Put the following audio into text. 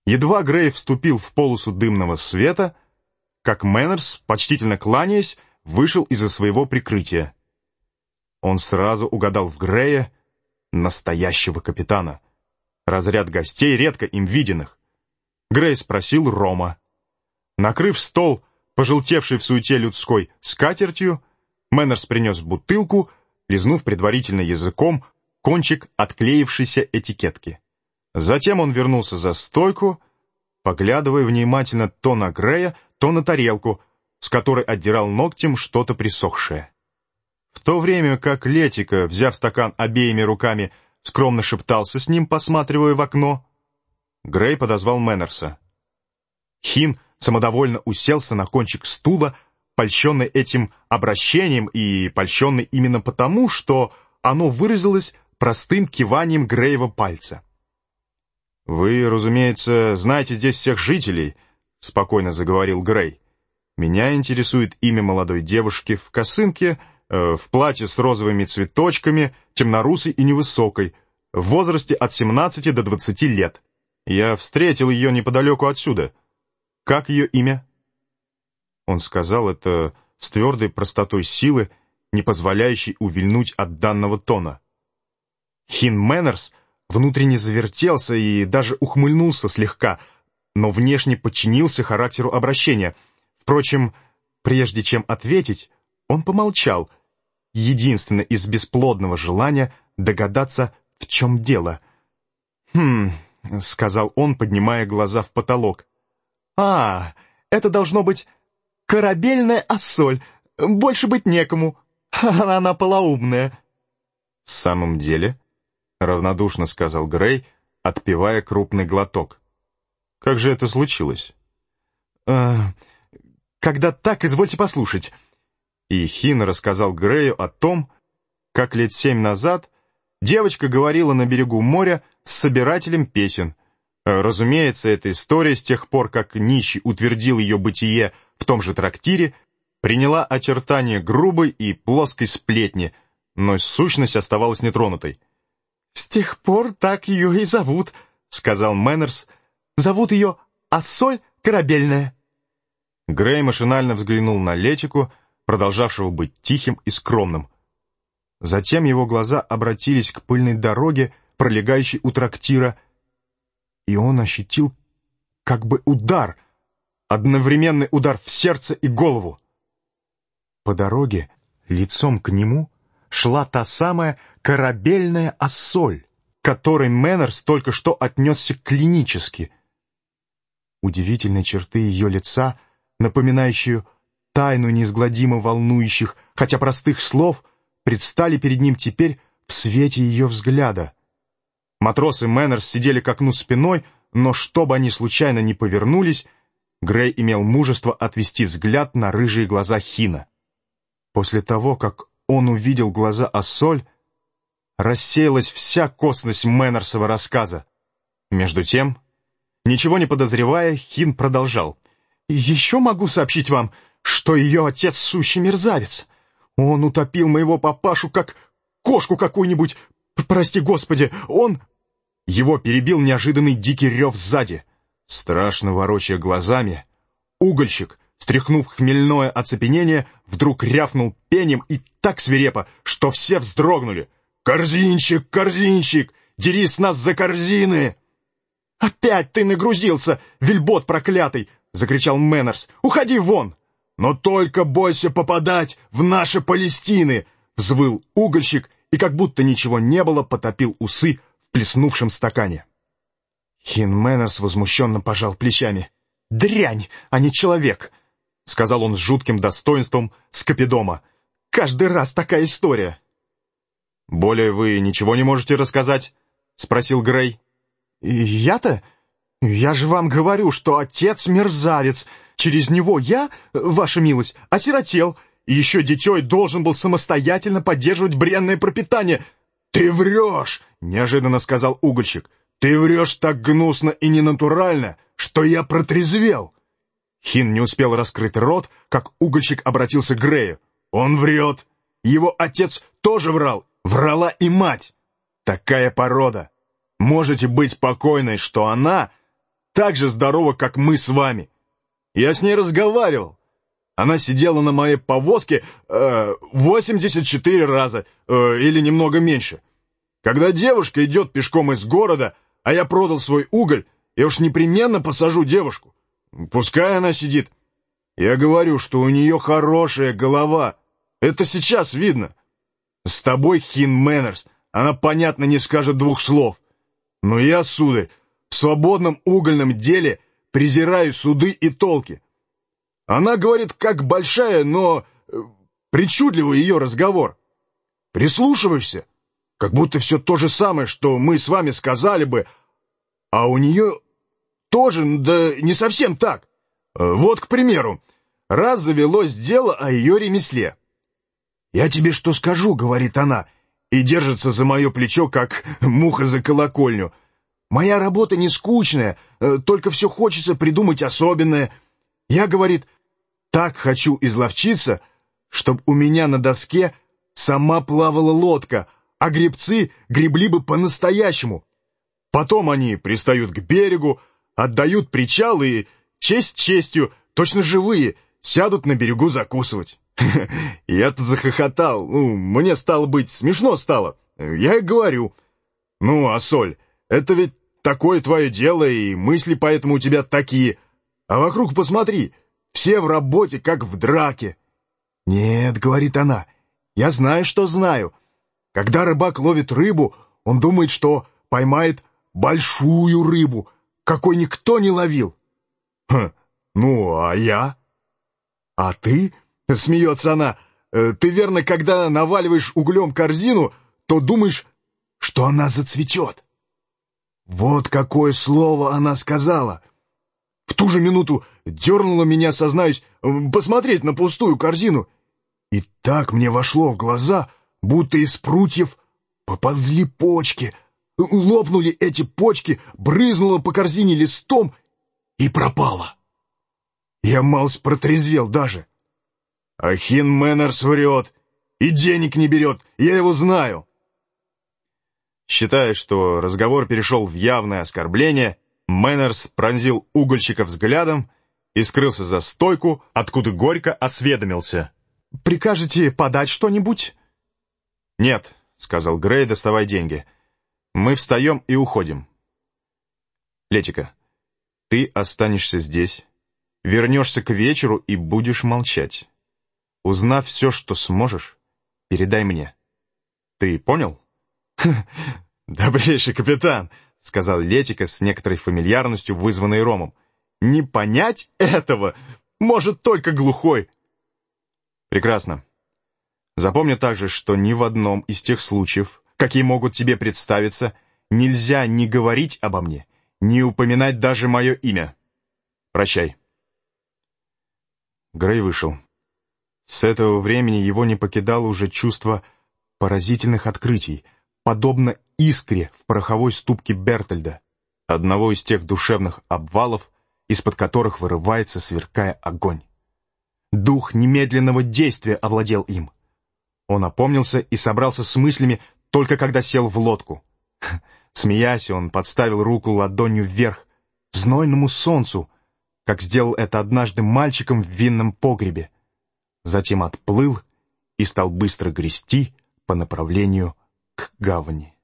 Едва Грей вступил в полосу дымного света, как Мэннерс, почтительно кланяясь, вышел из-за своего прикрытия. Он сразу угадал в Грее настоящего капитана. Разряд гостей, редко им виденных. Грей спросил рома. Накрыв стол, пожелтевший в суете людской скатертью, Мэннерс принес бутылку, лизнув предварительно языком кончик отклеившейся этикетки. Затем он вернулся за стойку, поглядывая внимательно то на Грея, то на тарелку, с которой отдирал ногтем что-то присохшее. В то время как Летика, взяв стакан обеими руками, скромно шептался с ним, посматривая в окно, Грей подозвал Мэннерса. Хин самодовольно уселся на кончик стула, польщенный этим обращением и польщенный именно потому, что оно выразилось простым киванием Греева пальца. «Вы, разумеется, знаете здесь всех жителей», — спокойно заговорил Грей. «Меня интересует имя молодой девушки в косынке, в платье с розовыми цветочками, темнорусой и невысокой, в возрасте от 17 до 20 лет. Я встретил ее неподалеку отсюда. Как ее имя?» Он сказал это с твердой простотой силы, не позволяющей увильнуть от данного тона. Хин Мэннерс внутренне завертелся и даже ухмыльнулся слегка, но внешне подчинился характеру обращения. Впрочем, прежде чем ответить, он помолчал, единственно из бесплодного желания догадаться, в чем дело. — сказал он, поднимая глаза в потолок. Это должно быть корабельная ассоль. Больше быть некому. Она полоумная». «В самом деле?» — равнодушно сказал Грей, отпивая крупный глоток. «Как же это случилось?» «Когда так, извольте послушать». И Хин рассказал Грею о том, как лет 7 назад девочка говорила на берегу моря с собирателем песен. Разумеется, эта история с тех пор, как нищий утвердил ее бытие в том же трактире, приняла очертания грубой и плоской сплетни, но сущность оставалась нетронутой. «С тех пор так ее и зовут», — сказал Мэннерс. «Зовут ее Ассоль Корабельная». Грей машинально взглянул на Летику, продолжавшего быть тихим и скромным. Затем его глаза обратились к пыльной дороге, пролегающей у трактира, и он ощутил как бы удар, одновременный удар в сердце и голову. По дороге, лицом к нему, шла та самая корабельная Ассоль, к которой Мэннерс только что отнесся клинически. Удивительные черты ее лица, напоминающие тайну неизгладимо волнующих, хотя простых слов, предстали перед ним теперь в свете ее взгляда. Матросы Мэннерс сидели к окну спиной, но чтобы они случайно не повернулись, Грей имел мужество отвести взгляд на рыжие глаза Хина. После того, как он увидел глаза Ассоль, рассеялась вся косность Мэннерсова рассказа. Между тем, ничего не подозревая, Хин продолжал. «Еще могу сообщить вам, что ее отец сущий мерзавец. Он утопил моего папашу, как кошку какую-нибудь. Прости, Господи, он...» Его перебил неожиданный дикий рев сзади. Страшно ворочая глазами, угольщик, стряхнув хмельное оцепенение, вдруг рявкнул пением и так свирепо, что все вздрогнули. «Корзинчик, корзинчик, дери с нас за корзины!» «Опять ты нагрузился, вельбот проклятый!» — закричал Мэннерс. «Уходи вон!» «Но только бойся попадать в наши Палестины!» — взвыл угольщик и, как будто ничего не было, потопил усы в плеснувшем стакане. Хин Мэннерс возмущенно пожал плечами. «Дрянь, а не человек!» — сказал он с жутким достоинством скопидома. «Каждый раз такая история!» «Более вы ничего не можете рассказать?» — спросил Грей. «Я-то? Я же вам говорю, что отец мерзавец. Через него я, ваша милость, осиротел, и еще дитей должен был самостоятельно поддерживать бренное пропитание». «Ты врешь!» — неожиданно сказал угольщик. «Ты врешь так гнусно и ненатурально, что я протрезвел!» Хин не успел раскрыть рот, как угольщик обратился к Грею. «Он врет! Его отец тоже врал! Врала и мать! Такая порода! Можете быть спокойны, что она, так же здорова, как мы с вами. Я с ней разговаривал. Она сидела на моей повозке 84 раза, или немного меньше. Когда девушка идет пешком из города, а я продал свой уголь, я уж непременно посажу девушку. Пускай она сидит. Я говорю, что у нее хорошая голова. Это сейчас видно. С тобой, Хин Мэннерс, она, понятно, не скажет двух слов. Но я, сударь, в свободном угольном деле презираю суды и толки. Она говорит, как большая, но причудливый ее разговор. Прислушиваешься, как будто все то же самое, что мы с вами сказали бы, а у нее тоже, да не совсем так. Вот, к примеру, раз завелось дело о ее ремесле. «Я тебе что скажу», — говорит она, и держится за мое плечо, как муха за колокольню. «Моя работа не скучная, только все хочется придумать особенное. Я, говорит, так хочу изловчиться, чтоб у меня на доске сама плавала лодка, а гребцы гребли бы по-настоящему. Потом они пристают к берегу, отдают причал и, честь честью, точно живые, сядут на берегу закусывать». Я-то захохотал, мне стало быть, смешно стало. Я и говорю, Ассоль, это ведь такое твое дело, и мысли поэтому у тебя такие. А вокруг посмотри, все в работе, как в драке. «Нет, — говорит она, — я знаю, что знаю. Когда рыбак ловит рыбу, он думает, что поймает большую рыбу, какой никто не ловил». А я? «А ты, — смеется она, — ты, верно, когда наваливаешь углем корзину, то думаешь, что она зацветет». Вот какое слово она сказала. В ту же минуту дернула меня, сознаюсь, посмотреть на пустую корзину. И так мне вошло в глаза, будто из прутьев поползли почки. Лопнули эти почки, брызнула по корзине листом и пропала. Я малость протрезвел даже. А Хин Мэннерс врет и денег не берет, я его знаю. Считая, что разговор перешел в явное оскорбление, Мэннерс пронзил угольщика взглядом и скрылся за стойку, откуда горько осведомился. «Прикажете подать что-нибудь?» «Нет», — сказал Грей, доставая деньги. «Мы встаем и уходим. Летика, ты останешься здесь, вернешься к вечеру и будешь молчать. Узнав все, что сможешь, передай мне. Ты понял?» «Добрейший капитан», — сказал Летика с некоторой фамильярностью, вызванной ромом. «Не понять этого может только глухой». «Прекрасно. Запомни также, что ни в одном из тех случаев, какие могут тебе представиться, нельзя ни говорить обо мне, ни упоминать даже мое имя. Прощай». Грей вышел. С этого времени его не покидало уже чувство поразительных открытий, подобно искре в пороховой ступке Бертольда, одного из тех душевных обвалов, из-под которых вырывается, сверкая, огонь. Дух немедленного действия овладел им. Он опомнился и собрался с мыслями только когда сел в лодку. Смеясь, он подставил руку ладонью вверх, знойному солнцу, как сделал это однажды мальчиком в винном погребе. Затем отплыл и стал быстро грести по направлению к гавани.